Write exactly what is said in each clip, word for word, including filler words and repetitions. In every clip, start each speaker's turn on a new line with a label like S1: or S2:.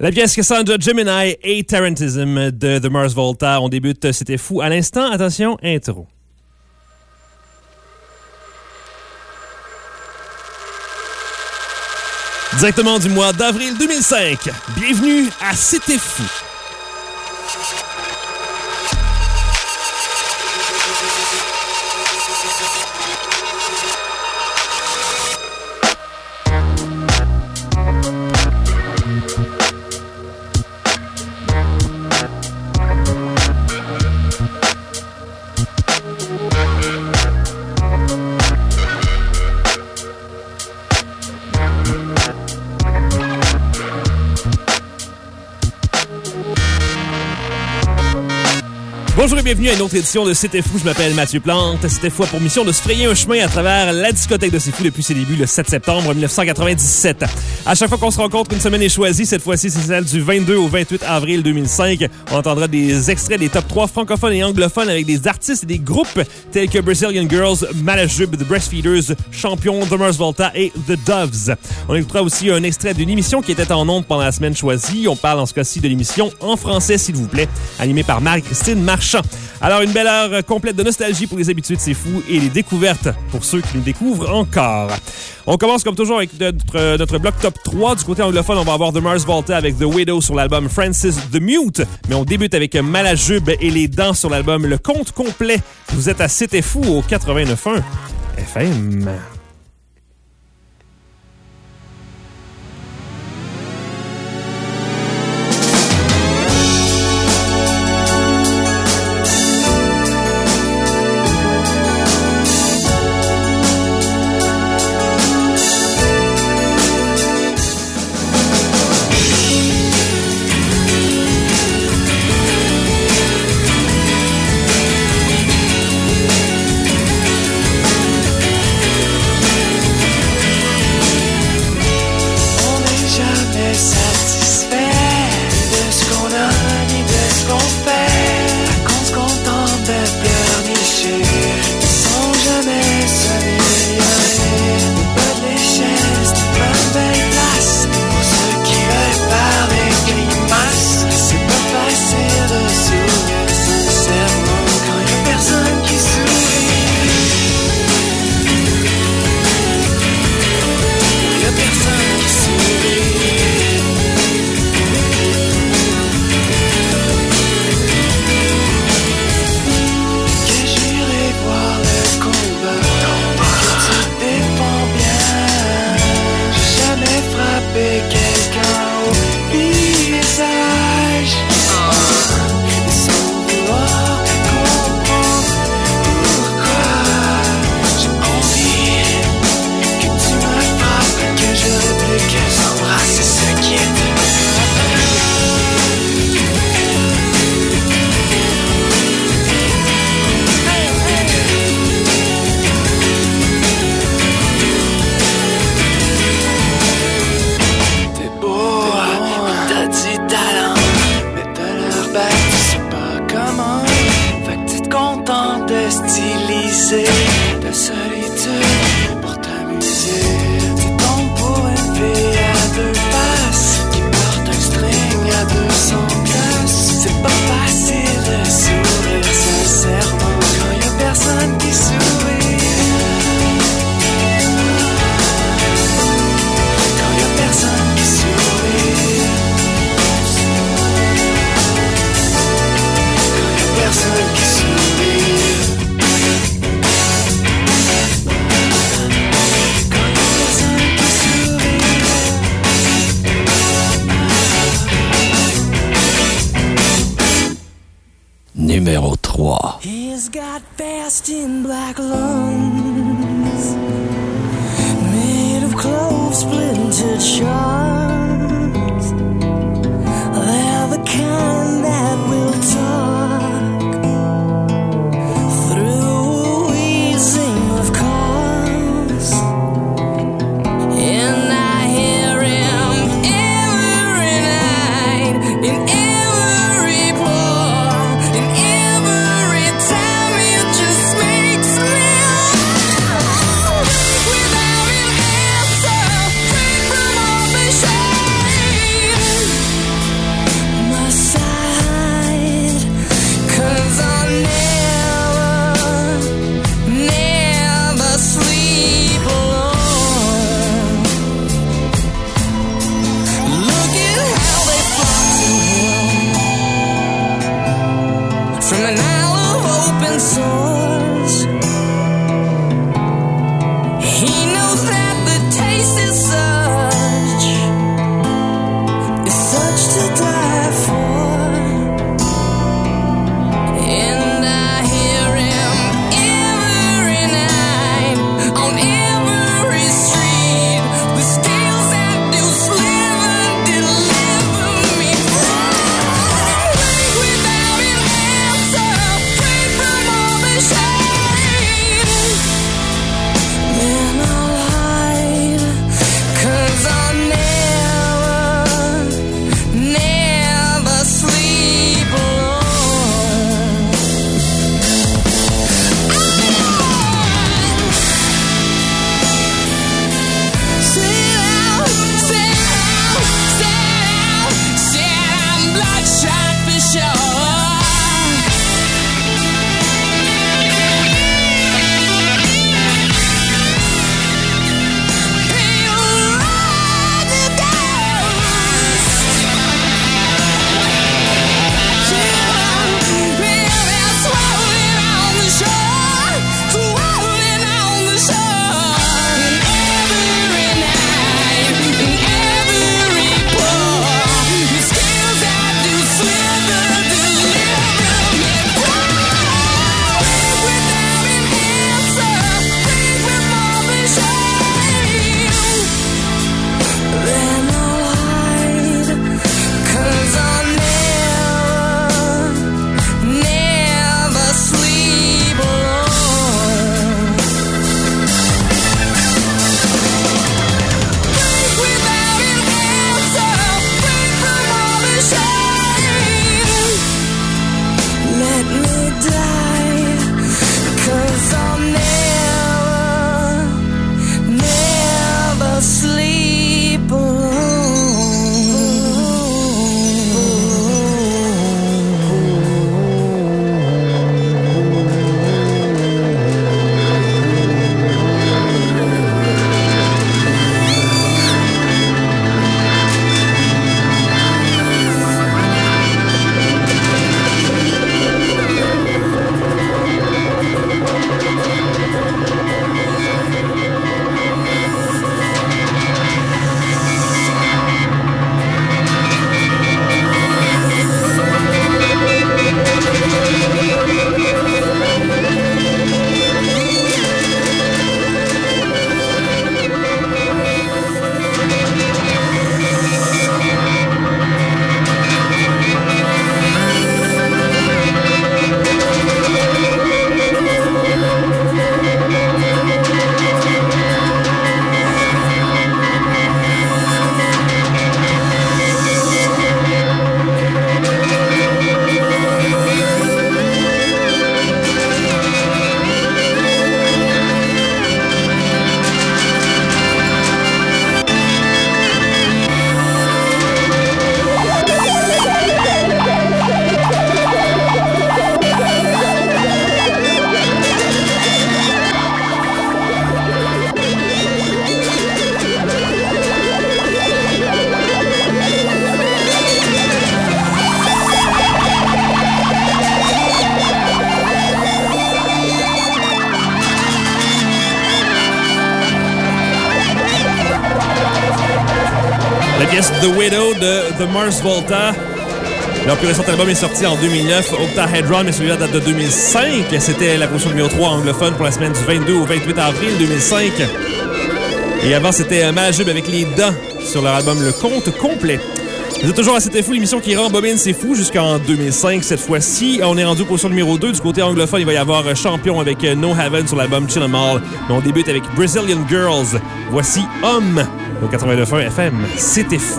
S1: La pièce Cassandra Gemini et Tarantism de The Mars Volta. On débute C'était fou à l'instant. Attention, intro. Directement du mois d'avril deux mille cinq. Bienvenue à C'était fou. Bonjour et bienvenue à une autre édition de C'était fou. Je m'appelle Mathieu Plante. C'était fou pour mission de se frayer un chemin à travers la discothèque de C'est fou depuis ses débuts le sept septembre dix-neuf cent quatre-vingt-dix-sept. À chaque fois qu'on se rencontre, une semaine est choisie. Cette fois-ci, c'est celle du vingt-deux au vingt-huit avril deux mille cinq. On entendra des extraits des top trois francophones et anglophones avec des artistes et des groupes tels que Brazilian Girls, Malajube, The Breastfeeders, Champion, The Mars Volta et The Doves. On écoutera aussi un extrait d'une émission qui était en ondes pendant la semaine choisie. On parle en ce cas-ci de l'émission En français, s'il vous plaît, animée par Marie-Christine Marchand. Alors, une belle heure complète de nostalgie pour les habitués de C'est fou et les découvertes pour ceux qui nous découvrent encore. On commence comme toujours avec notre, notre bloc top trois. Du côté anglophone, on va avoir The Mars Volta avec The Widow sur l'album Francis the Mute. Mais on débute avec Malajube et Les Dents sur l'album Le Conte Complet. Vous êtes à C'était fou au quatre-vingt-neuf point un F M.
S2: Numéro trois.
S3: He's got fast in black lungs, made of clove splintered shards. They're the kind that will talk through a wheezing of cars. And I hear him every night in every pore, in every time it just makes me laugh. Without an answer, break from all the shadows. and I love open source. He knows that the taste is such, is such to die for. And I hear him every night on every street. The scales that do sliver deliver me from break without an answer, break from all the shame. Then I'll hide, 'cause I'll never, never sleep alone. Sit down, sit down, sit down, sit down, bloodshot for sure. People ride the ghost. River swirling on the shore, swirling on the shore. And every night, and every pour, the scales that do slither deliver me from without an answer, break from all the shame. Then I'll hide, 'cause I'll never, never sleep alone. Break without an answer, break from all the shame. Let me die, 'cause I'll never, never sleep
S1: La pièce The Widow de The Mars Volta. Leur plus récent album est sorti en deux mille neuf, Octahedron, mais celui-là date de deux mille cinq. C'était la position numéro trois anglophone pour la semaine du vingt-deux au vingt-huit avril deux mille cinq. Et avant, c'était Majub avec Les Dents sur leur album Le Conte Complet. Vous êtes toujours à C'était Fou, l'émission qui rembobine C'est Fou jusqu'en deux mille cinq. Cette fois-ci, on est rendu aux positions numéro deux. Du côté anglophone, il va y avoir Champion avec No Heaven sur l'album Chill 'Em All. Mais on débute avec Brazilian Girls. Voici Homme au quatre-vingt-neuf point un F M. C'était Fou.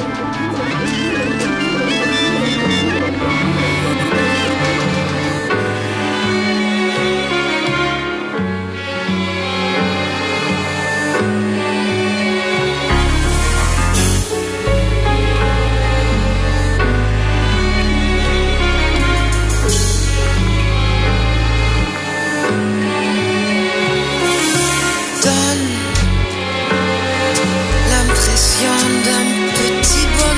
S3: Donne l'impression d'un petit bonheur.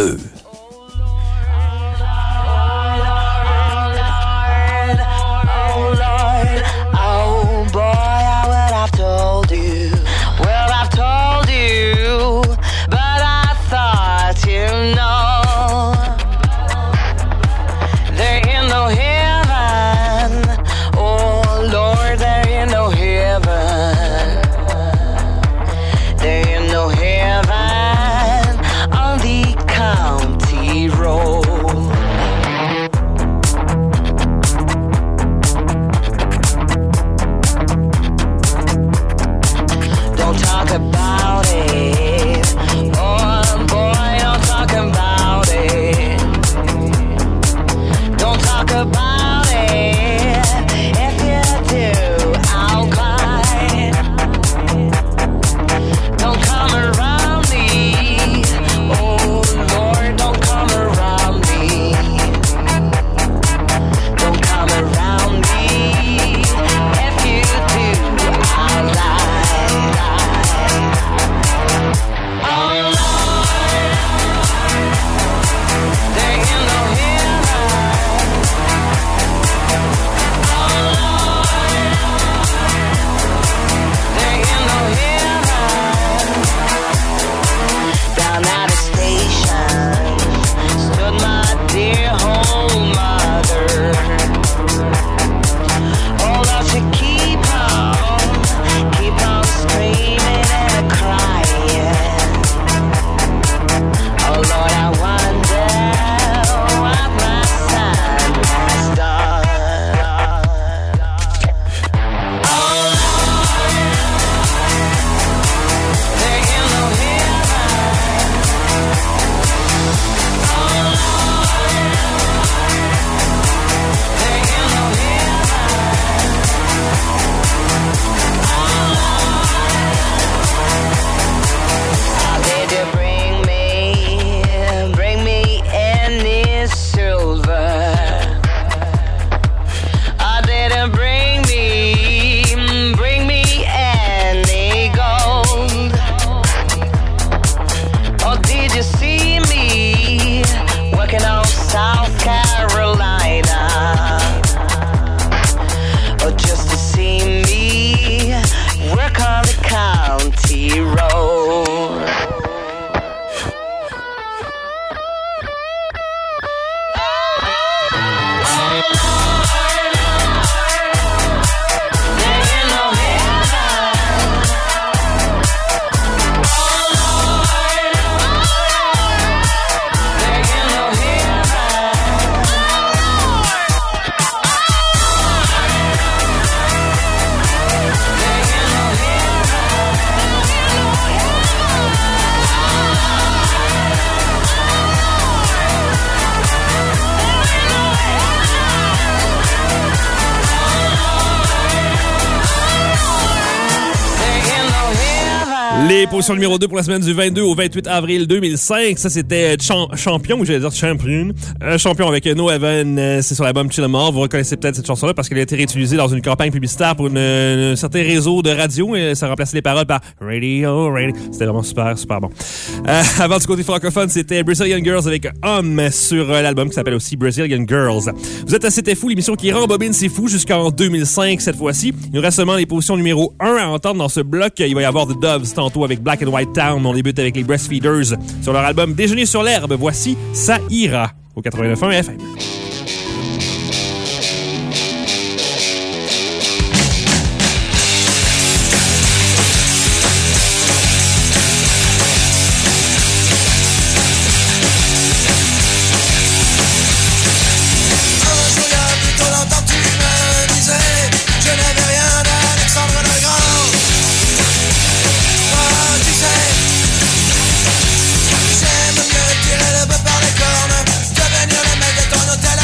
S2: deux.
S1: Les positions numéro deux pour la semaine du vingt-deux au vingt-huit avril deux mille cinq. Ça, c'était Cham- Champion, ou j'allais dire Champion. Euh, champion avec No Heaven. Euh, c'est sur l'album Chill More. Vous reconnaissez peut-être cette chanson-là parce qu'elle a été réutilisée dans une campagne publicitaire pour une, un certain réseau de radio. Et ça remplaçait les paroles par Radio, Radio. C'était vraiment super, super bon. Euh, avant du côté francophone, c'était Brazilian Girls avec Homme sur euh, l'album qui s'appelle aussi Brazilian Girls. Vous êtes à C'était Fou, l'émission qui rembobine C'est Fou jusqu'en deux mille cinq cette fois-ci. Il nous reste seulement les positions numéro un à entendre dans ce bloc. Il va y avoir The Doves tantôt avec Black and White Town. On débute avec les Breastfeeders sur leur album Déjeuner sur l'herbe. Voici Ça ira au quatre-vingt-neuf point un F M.
S4: J'aime mieux tirer le bœuf par les cornes que venir le mettre de ton hôtel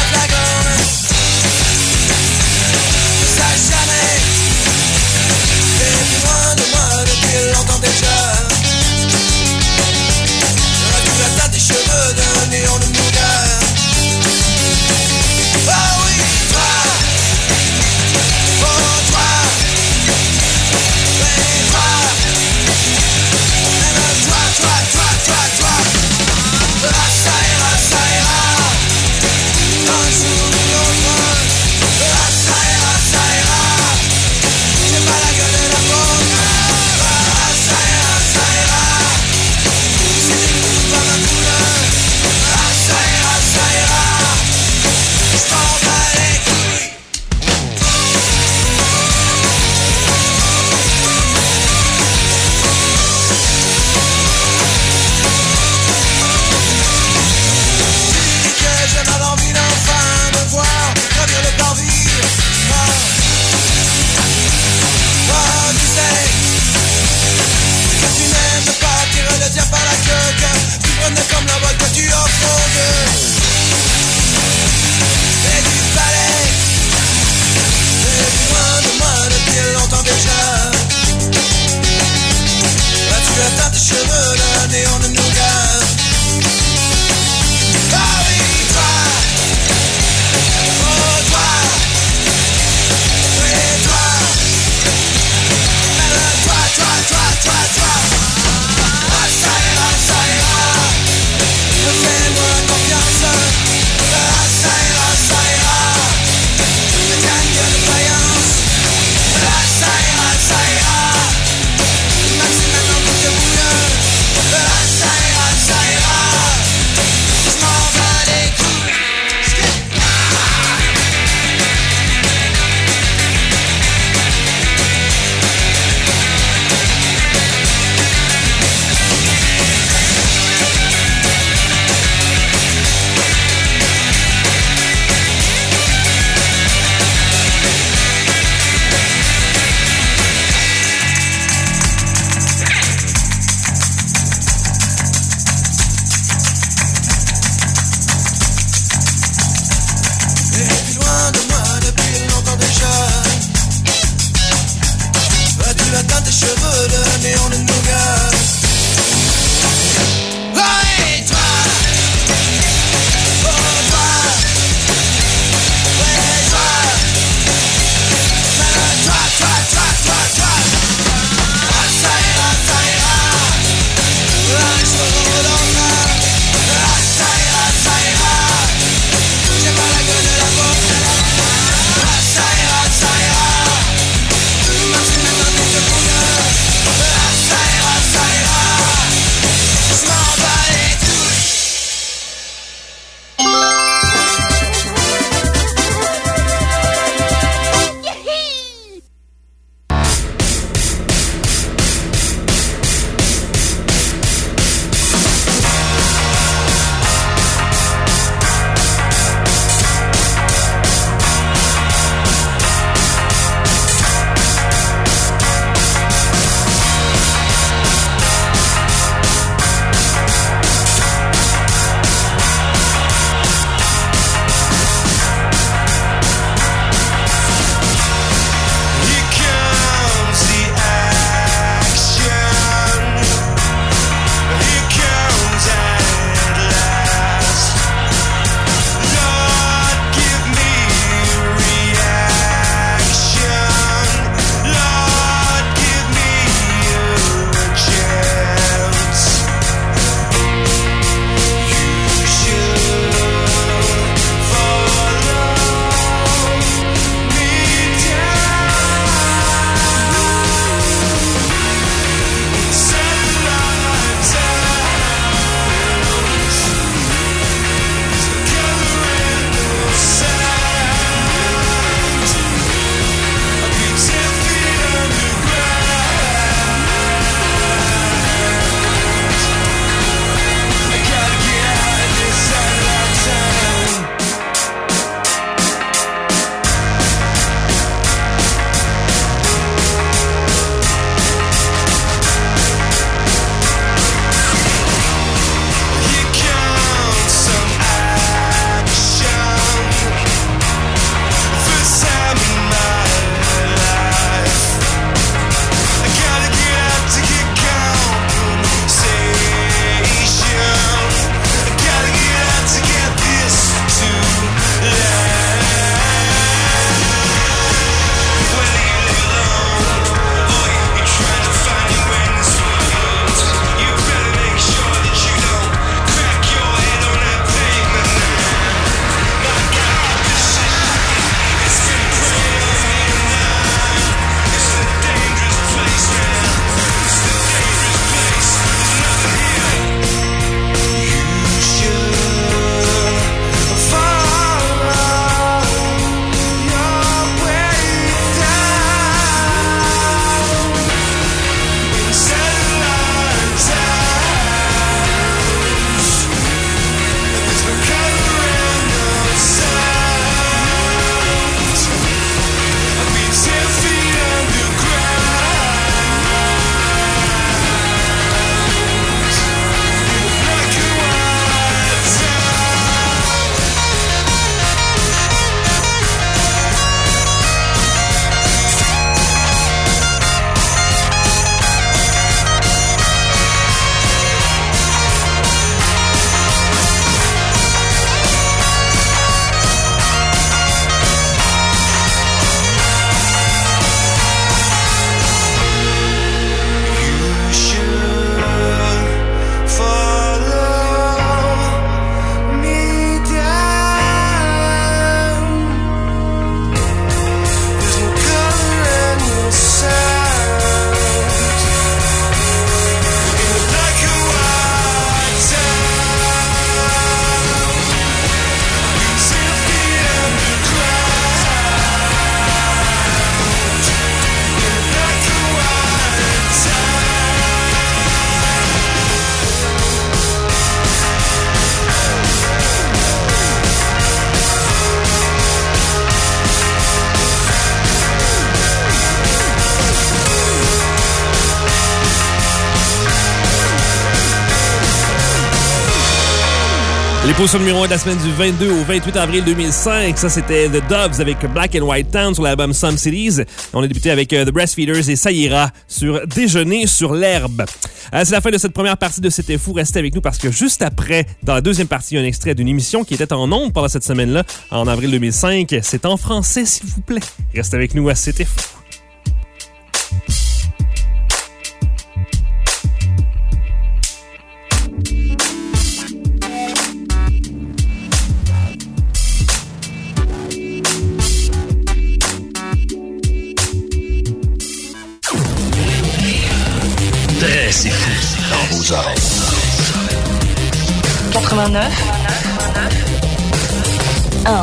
S3: le néon de nougat. Ah oui, toi, oh toi, oui toi, mais le toi, toi, toi, toi, toi. Ah ça ira, ça ira, fais-moi confiance. Ah ça ira, ça ira, ne gagne de faïence. Ah ça ira, ça ira, maximum en bout de boule. Ah ça ira, ça
S1: Les positions numéro un de la semaine du vingt-deux au vingt-huit avril deux mille cinq, ça c'était The Doves avec Black and White Town sur l'album Some Cities. On a débuté avec uh, The Breastfeeders et Ça ira sur Déjeuner sur l'herbe. Euh, c'est la fin de cette première partie de C'était fou. Restez avec nous parce que juste après, dans la deuxième partie, il y a un extrait d'une émission qui était en ondes pendant cette semaine-là, en avril deux mille cinq. C'est en français, s'il vous plaît. Restez avec nous à C'était fou.
S2: C'est fou dans vos oreilles.
S4: quatre-vingt-neuf un.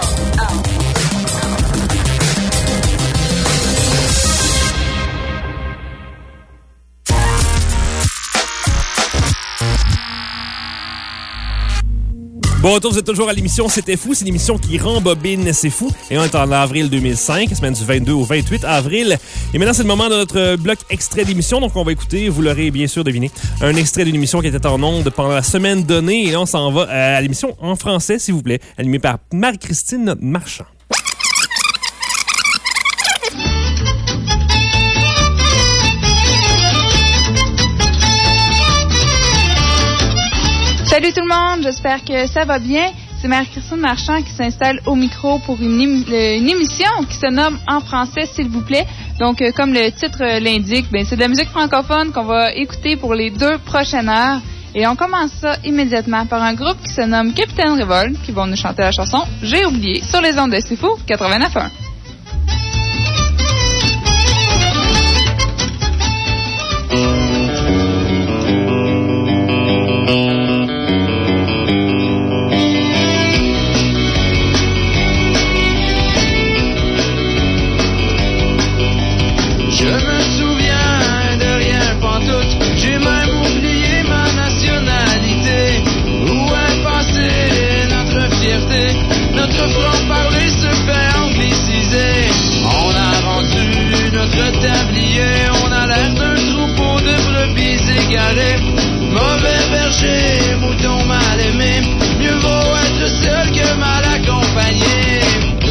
S1: Bon retour, vous êtes toujours à l'émission C'était fou. C'est l'émission qui rembobine C'est fou. Et on est en avril deux mille cinq, semaine du vingt-deux au vingt-huit avril. Et maintenant, c'est le moment de notre bloc extrait d'émission. Donc, on va écouter, vous l'aurez bien sûr deviné, un extrait d'une émission qui était en ondes pendant la semaine donnée. Et là, on s'en va à l'émission en français, s'il vous plaît, animée par Marie-Christine Marchand.
S5: Salut tout le monde, j'espère que ça va bien. C'est Marie-Christine Marchand qui s'installe au micro pour une, ém- une émission qui se nomme En français, s'il vous plaît. Donc, euh, comme le titre euh, l'indique, ben, c'est de la musique francophone qu'on va écouter pour les deux prochaines heures. Et on commence ça immédiatement par un groupe qui se nomme Capitaine Révolte, qui vont nous chanter la chanson J'ai oublié sur les ondes de C'est fou quatre-vingt-neuf un.
S3: Je me souviens de rien pantoute, j'ai même oublié ma nationalité. Où est passée notre fierté, notre franc-parler se fait angliciser. On a rendu notre tablier, on a l'air d'un troupeau de brebis égarées. Mauvais berger, mouton mal aimé, mieux vaut être seul que mal accompagné.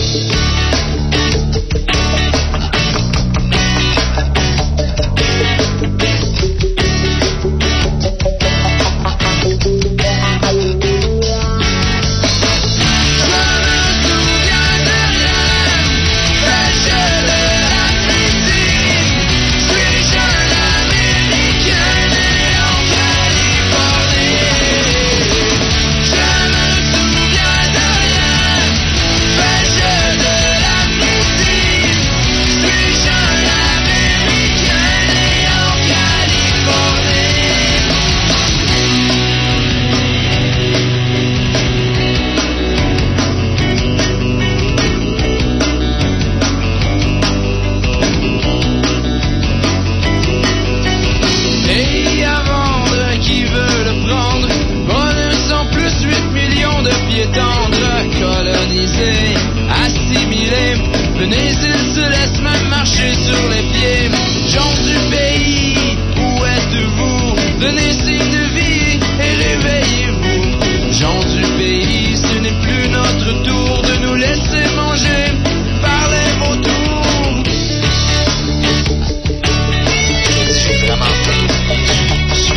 S3: Venez, ils se laissent même marcher sur les pieds. Gens du pays, où êtes-vous? Donnez signe de vie et réveillez-vous. Gens du pays, ce n'est plus notre tour de nous laisser manger par les vautours.
S2: J'ai vraiment fait. Je suis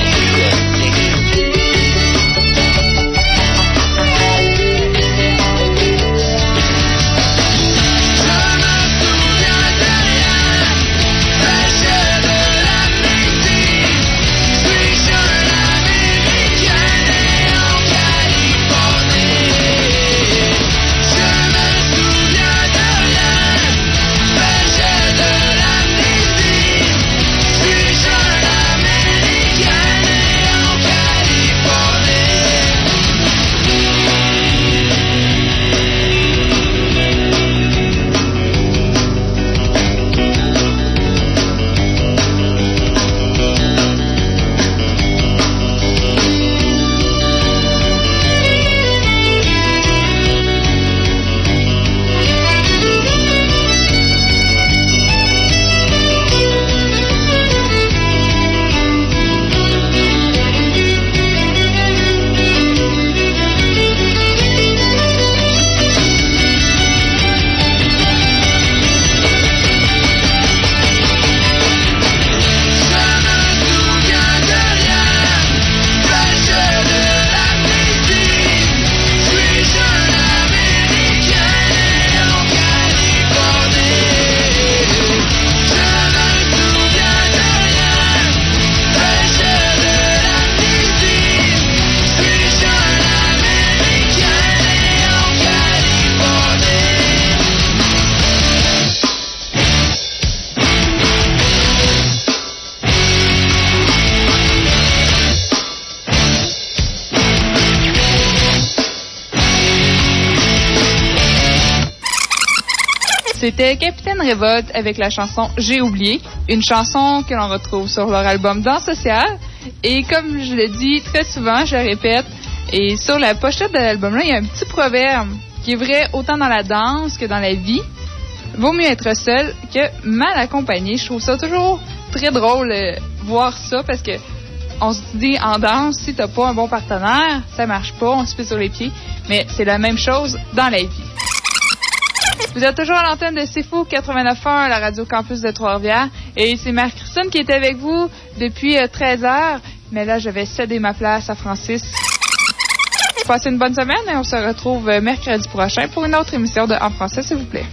S5: C'était Capitaine Révolte avec la chanson J'ai oublié, une chanson que l'on retrouve sur leur album Danse sociale. Et comme je le dis très souvent, je le répète, et sur la pochette de l'album-là, il y a un petit proverbe qui est vrai autant dans la danse que dans la vie. Vaut mieux être seul que mal accompagné. Je trouve ça toujours très drôle euh, voir ça parce que on se dit en danse, si t'as pas un bon partenaire, ça marche pas, on se fait sur les pieds. Mais c'est la même chose dans la vie. Vous êtes toujours à l'antenne de C'est Fou quatre-vingt-neuf point un, la radio campus de Trois-Rivières. Et c'est Marie-Christine qui est avec vous depuis euh, treize heures. Mais là, je vais céder ma place à Francis. Passez une bonne semaine et on se retrouve euh, mercredi prochain pour une autre émission de En français, s'il vous plaît.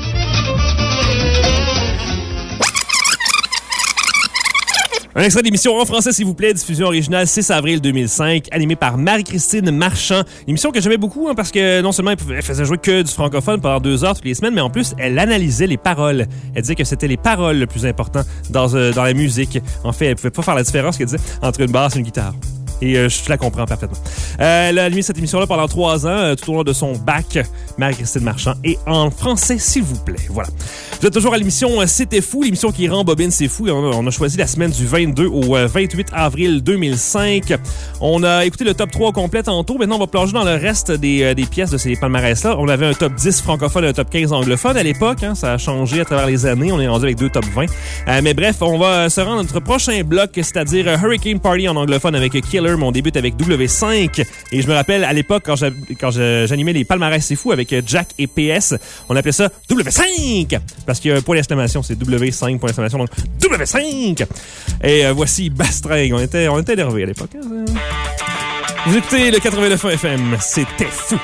S1: Un extrait d'émission En français, s'il vous plaît, diffusion originale six avril deux mille cinq, animée par Marie-Christine Marchand. Émission que j'aimais beaucoup, hein, parce que non seulement elle faisait jouer que du francophone pendant deux heures toutes les semaines, mais en plus, elle analysait les paroles. Elle disait que c'était les paroles le plus important dans, euh, dans la musique. En fait, elle pouvait pas faire la différence qu'elle disait entre une basse et une guitare. Et euh, je la comprends parfaitement. Euh, elle a animé cette émission-là pendant trois ans, euh, tout au long de son bac, Marie-Christine Marchand, et en français, s'il vous plaît. Voilà. Vous êtes toujours à l'émission euh, C'était Fou, l'émission qui rembobine C'est Fou. On a, on a choisi la semaine du vingt-deux au euh, vingt-huit avril deux mille cinq. On a écouté le top trois complet tantôt. Maintenant, on va plonger dans le reste des, euh, des pièces de ces palmarès-là. On avait un top dix francophone et un top quinze anglophone à l'époque. Hein, ça a changé à travers les années. On est rendu avec deux top vingt. Euh, mais bref, on va se rendre à notre prochain bloc, c'est-à-dire euh, Hurricane Party en anglophone avec Killer. Mais on débute avec W cinq. Et je me rappelle, à l'époque, quand, j'a, quand je, j'animais les palmarès C'est Fou avec Jack et P S, on appelait ça W cinq! Parce qu'il y a un point d'exclamation, c'est W cinq, point d'exclamation, donc W cinq! Et euh, voici Bastring. On était, on était énervés à l'époque. Hein? Vous écoutez le quatre-vingt-neuf F M, C'était Fou.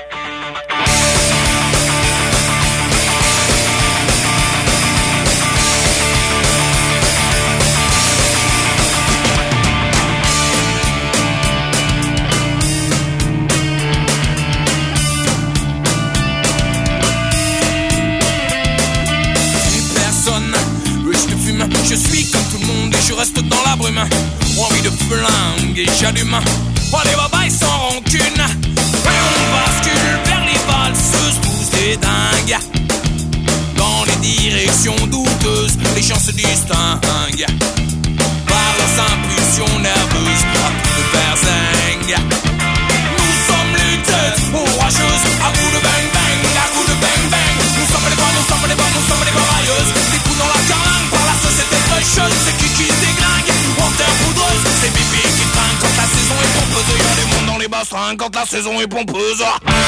S3: Je suis comme tout le monde et je reste dans la brume. Envie de flingue et j'allume. Oh les babayes sans rancune. Et on bascule vers les valseuses, tous des dingues. Dans les directions douteuses, les gens se distinguent par leurs impulsions nerveuses, à coups de berzingue. Nous sommes les têtes orageuses, à coups de bang bang, à coups de bang bang. Nous sommes les bonnes, nous sommes les bonnes, nous sommes les barailleuses. Des coups dans la carlingue par la société fraîcheuse. C'est qui qui se déglingue en terre poudreuse. C'est Bibi qui trinque quand la saison est pompeuse. Y'a des mondes dans les bassins quand la saison est pompeuse.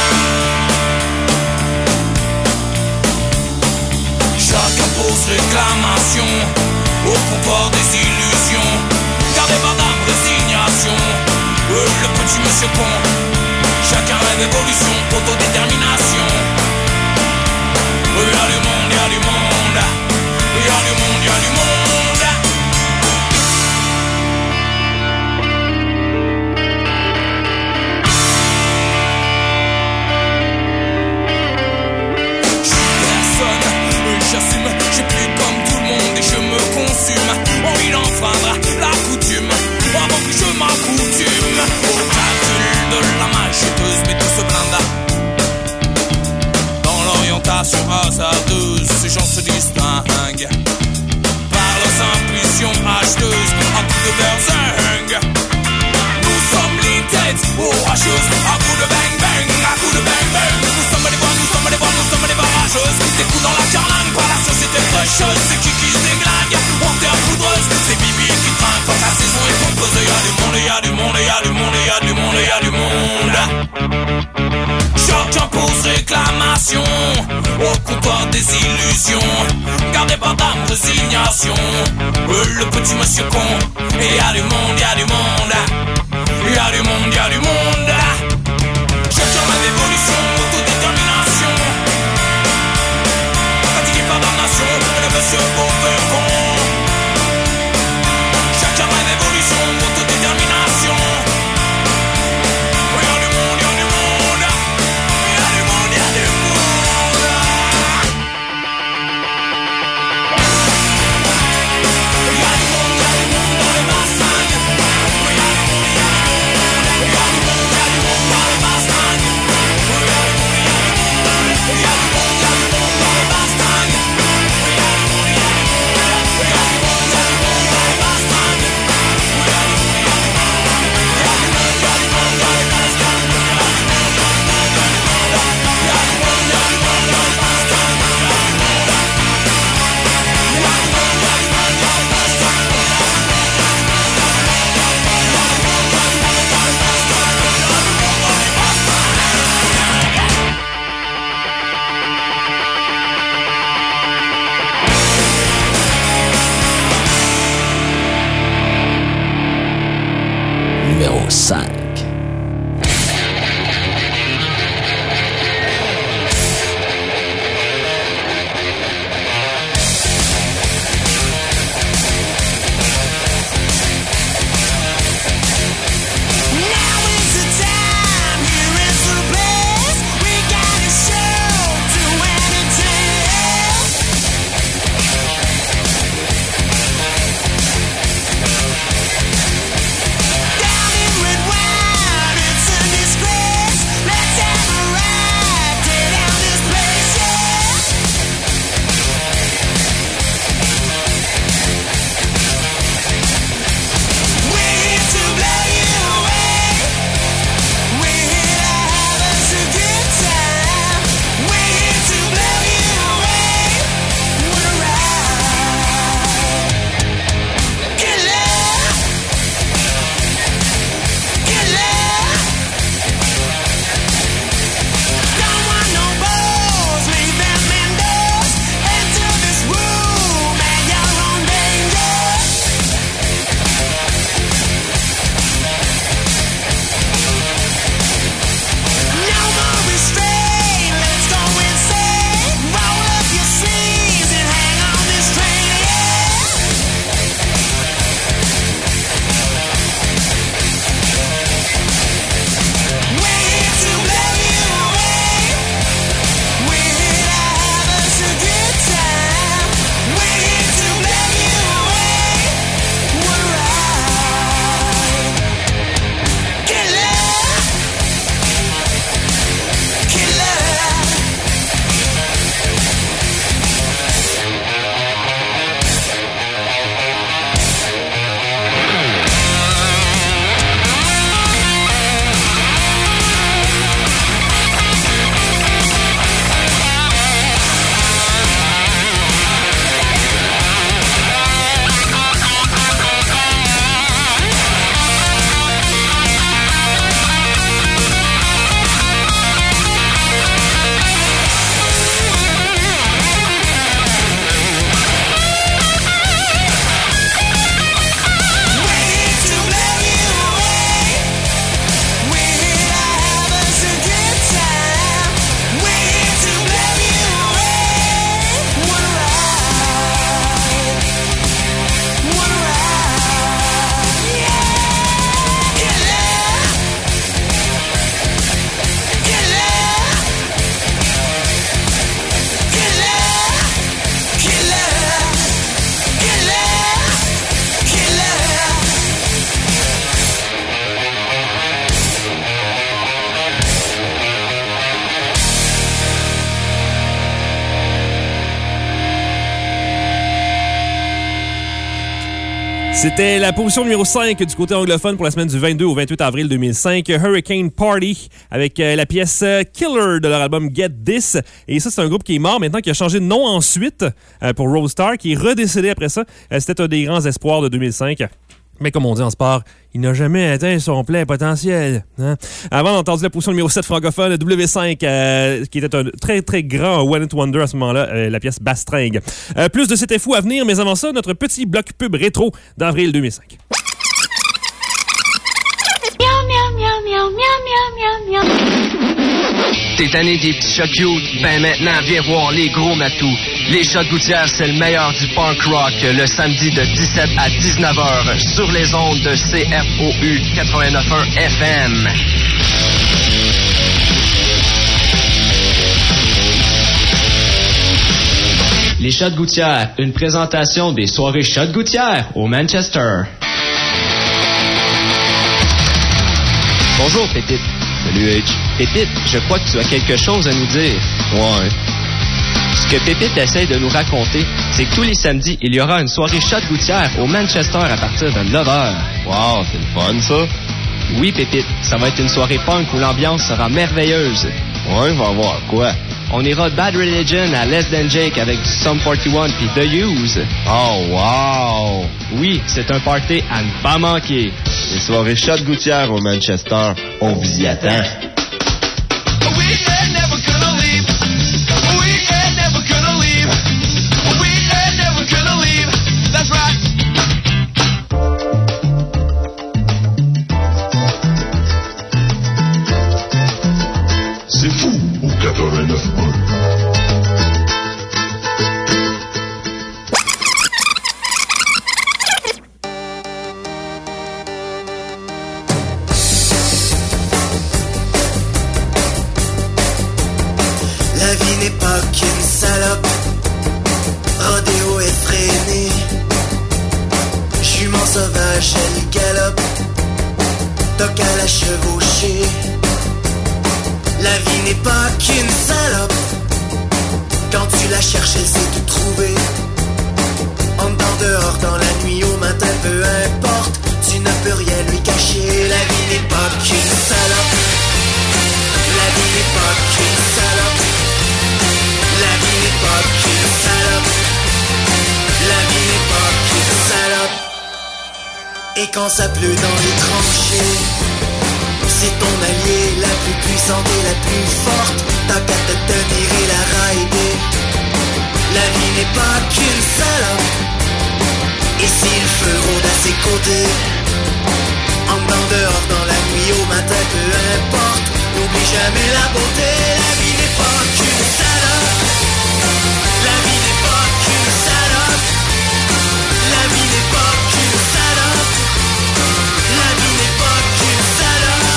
S3: Chacun pose réclamation au confort des illusions. Gardez pas d'âme, résignation. Euh, le petit monsieur con. Chacun rêve évolution, autodétermination. Euh, y'a du monde, y'a du monde. Y'a du monde, y'a du monde. J'assume, j'ai plus comme tout le monde et je me consume. Envie d'enfreindre la coutume avant que je m'accoutume au calcul de la macheteuse, mais tout se blinda. Dans l'orientation hasardeuse, ces gens se distinguent par leurs impulsions acheteuses à coups de berzingue. Nous sommes les têtes orageuses à coups de bang bang, à coups de bang bang. Nous sommes les voix, nous sommes les voix, nous sommes les barrageuses. Des coups dans la carlingue par la société fraîcheuse. C'est qui qui se déglingue en terre poudreuse. C'est Bibi qui trinque quand la saison est pompeuse. Y'a du monde, y'a du monde, y'a du monde, y'a du monde, y'a du monde. Chacun pose réclamation au comptoir des illusions. Gardez pas d'âme, résignation. Euh, le petit monsieur con. Et y'a du monde, y'a du monde. Y'a du monde, y'a du monde. Chacun rêve évolution, autodétermination. Fatigué par damnation, le monsieur pauvre con. Chacun rêve évolution, autodétermination. Y'a du monde, y'a du monde. Y'a du monde, y'a du monde. Y'a du monde, y'a du monde dans les bassins. Y'a du monde, y'a
S4: numéro cinq.
S1: C'était la position numéro cinq du côté anglophone pour la semaine du vingt-deux au vingt-huit avril deux mille cinq. Hurricane Party avec euh, la pièce Killer de leur album Get This. Et ça, c'est un groupe qui est mort maintenant, qui a changé de nom ensuite euh, pour Roadstar, qui est redécédé après ça. Euh, c'était un des grands espoirs de deux mille cinq. Mais comme on dit en sport, il n'a jamais atteint son plein potentiel. Hein? Avant, on a entendu la position numéro sept francophone, W cinq, euh, qui était un très, très grand One Hit Wonder à ce moment-là, euh, la pièce Bastringue. Euh, plus de C'était Fou à venir, mais avant ça, notre petit bloc pub rétro d'avril deux mille cinq.
S6: T'es tanné des petits chats cute? Ben maintenant, viens voir les gros matous. Les chats de Gouttière, c'est le meilleur du punk rock. Le samedi de dix-sept à dix-neuf heures sur les ondes de C F O U quatre-vingt-neuf virgule un F M. Les chats de Gouttière, une présentation des soirées chats de Gouttière au Manchester. Bonjour, Pépite.
S7: Salut, H.
S6: Pépite, je crois que tu as quelque chose à nous dire.
S7: Ouais.
S6: Ce que Pépite essaie de nous raconter, c'est que tous les samedis, il y aura une soirée chat de Gouttière au Manchester à partir de neuf heures.
S7: Wow, c'est le fun, ça.
S6: Oui, Pépite, ça va être une soirée punk où l'ambiance sera merveilleuse.
S7: Ouais, va voir quoi.
S6: On ira de Bad Religion à Less Than Jake avec du Sum quarante et un puis The Used.
S7: Oh, wow.
S6: Oui, c'est un party à ne pas manquer.
S7: Les soirées chat de Gouttière au Manchester, on vous y attend.
S4: quatre-vingt-neuf un.
S3: La vie n'est pas qu'une salope, rodéo effréné, jument sauvage, elle galope, toc à la chevauchée. La vie n'est pas qu'une salope, quand tu la cherches elle sait tout trouver. En dedans, dehors, dans la nuit, au matin, peu importe, tu ne peux rien lui cacher. La vie n'est pas qu'une salope, la vie n'est pas qu'une salope. La vie n'est pas qu'une salope, la vie n'est pas qu'une salope. Et quand ça pleut dans les tranchées, c'est ton allié, la plus puissante et la plus forte. T'as qu'à te tenir et la rider. La vie n'est pas qu'une salope, et si le feu rôde à ses côtés, en dedans, dehors, dans la nuit, au matin, peu importe, n'oublie jamais la beauté. La vie n'est pas qu'une salope, la vie n'est pas qu'une salope, la vie n'est pas qu'une salope, la vie n'est pas qu'une salope.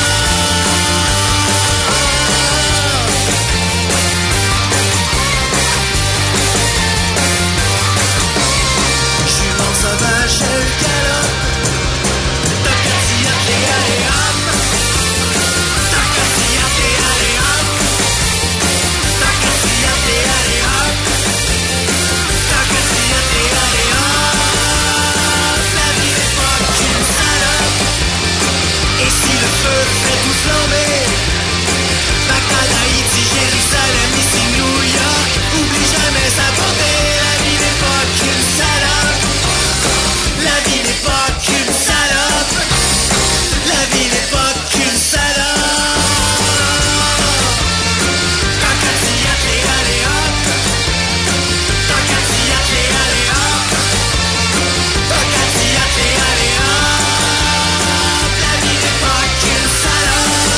S3: Jument sauvage, elle galope, t'as qu'à s'y atteler, allez hop, t'as qu'à s'y atteler, allez hop, t'as qu'à s'y atteler, allez hop, t'as qu'à s'y atteler, allez hop. La vie n'est pas qu'une salope, et si le feu fait tout flamber, Bagdad, Haïti, Jérusalem, ici New York, oublie jamais sa beauté. La vie n'est pas qu'une salope, la vie n'est pas qu'une salope, la vie n'est pas qu'une salope. T'as qu'à t'y atteler, allez hop, t'as qu'à t'y atteler, allez hop, t'as qu'à t'y atteler, allez hop. La vie n'est pas qu'une salope.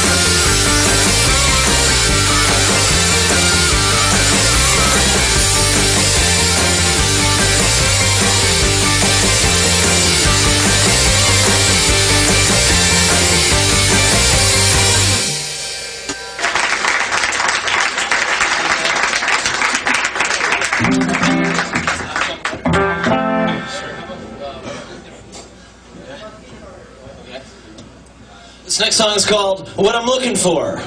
S8: This next song is called What I'm Looking For.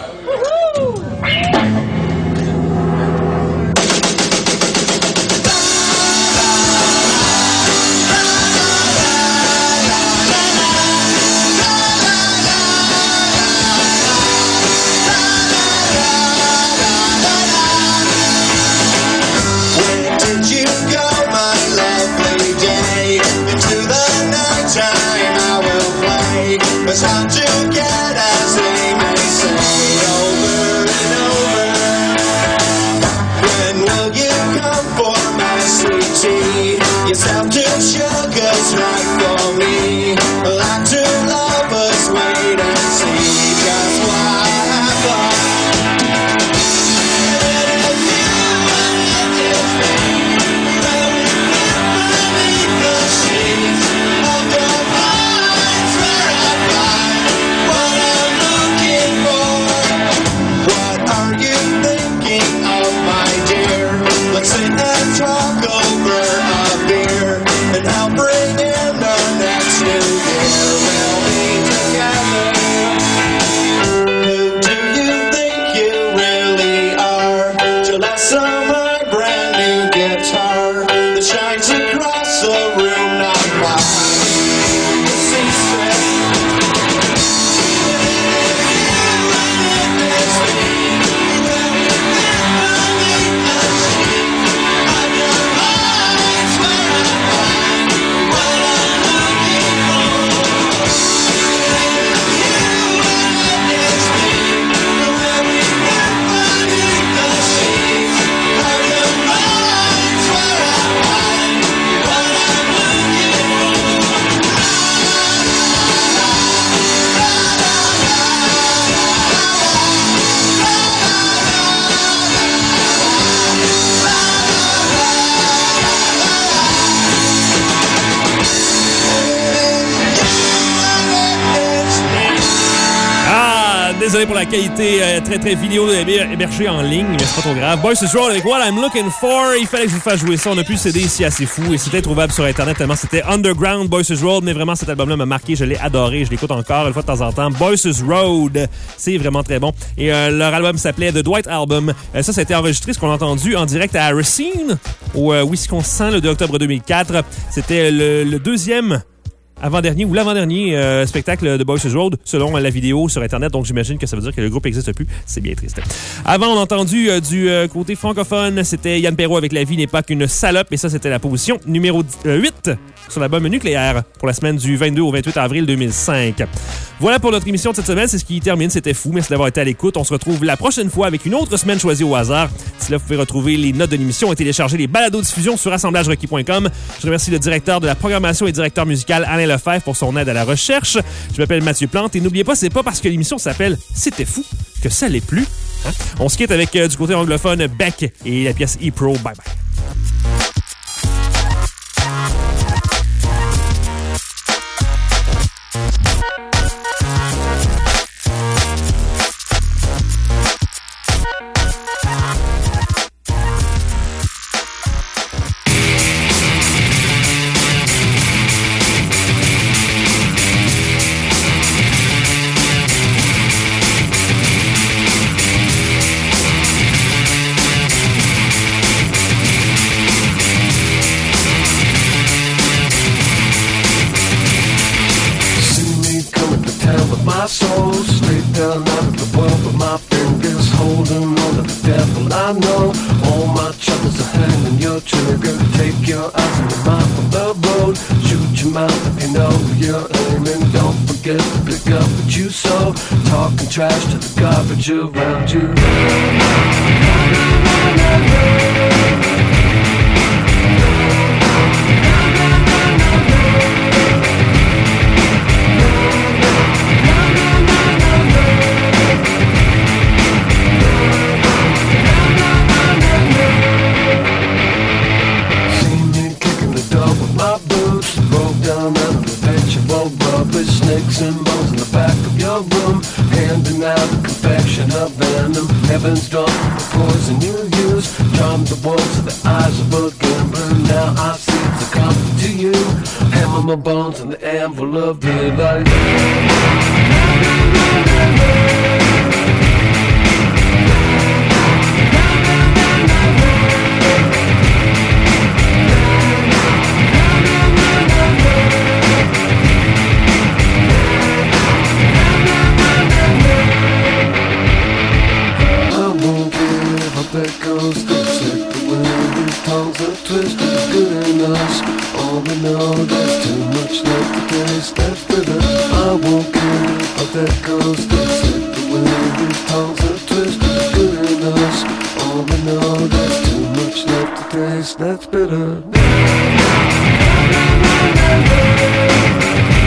S3: Did you go, my lovely day? Into the night time I will play. It's hard to get, as they may say, over and over. When will you come for my sweet tea? Yourself to sugar's right for me. Like two lovers wait and see just what happens. What
S1: Désolé pour la qualité euh, très très vidéo hébergée en ligne, mais c'est pas trop grave. Boys is Road avec What I'm Looking For. Il fallait que je vous fasse jouer ça. On a pu le C D ici assez fou et c'était trouvable sur Internet tellement c'était underground. Boys is Road, mais vraiment cet album-là m'a marqué. Je l'ai adoré. Je l'écoute encore une fois de temps en temps. Boys is Road, c'est vraiment très bon. Et euh, leur album s'appelait The Dwight Album. Euh, ça, ça a été enregistré, ce qu'on a entendu en direct à Racine, au euh, Wisconsin, le deux octobre deux mille quatre. C'était le, le deuxième avant-dernier ou l'avant-dernier euh, spectacle de Boys is Road, selon la vidéo sur Internet. Donc, j'imagine que ça veut dire que le groupe n'existe plus. C'est bien triste. Avant, on a entendu euh, du euh, côté francophone, c'était Yann Perrault avec La vie n'est pas qu'une salope. Et ça, c'était la position numéro huit sur l'album Nucléaire pour la semaine du vingt-deux au vingt-huit avril deux mille cinq. Voilà pour notre émission de cette semaine. C'est ce qui termine. C'était fou. Merci d'avoir été à l'écoute. On se retrouve la prochaine fois avec une autre semaine choisie au hasard. D'ici là, vous pouvez retrouver les notes de l'émission et télécharger les balados-diffusions sur assemblage requis point com. Je remercie le directeur de la programmation et directeur musical Alain Lefebvre pour son aide à la recherche. Je m'appelle Mathieu Plante et n'oubliez pas, c'est pas parce que l'émission s'appelle C'était fou que ça l'est plus. Hein? On se quitte avec euh, du côté anglophone Beck et la pièce E-Pro. Bye bye.
S3: My soul straight down out of the world with my fingers holding on to the devil I know. All my troubles are hanging your trigger. Take your eyes and your mind from the road. Shoot your mouth if you know you're aiming. Don't forget to pick up what you sow. Talking trash to the garbage around you. Snakes and bones in the back of your room, handing out a confection of venom. Heaven's drunk with the poison you use. Charm the wolves with the eyes of a gambler. Now I see it's a comfort to you. Hammer my bones in the anvil of daylight. That goes to take the wind. These tongues are twisted, good in us. All we know, there's too much left to taste. That's bitter. I won't care how that goes to take the wind. These tongues are twisted, good in us. All we know, there's too much left to taste. That's bitter.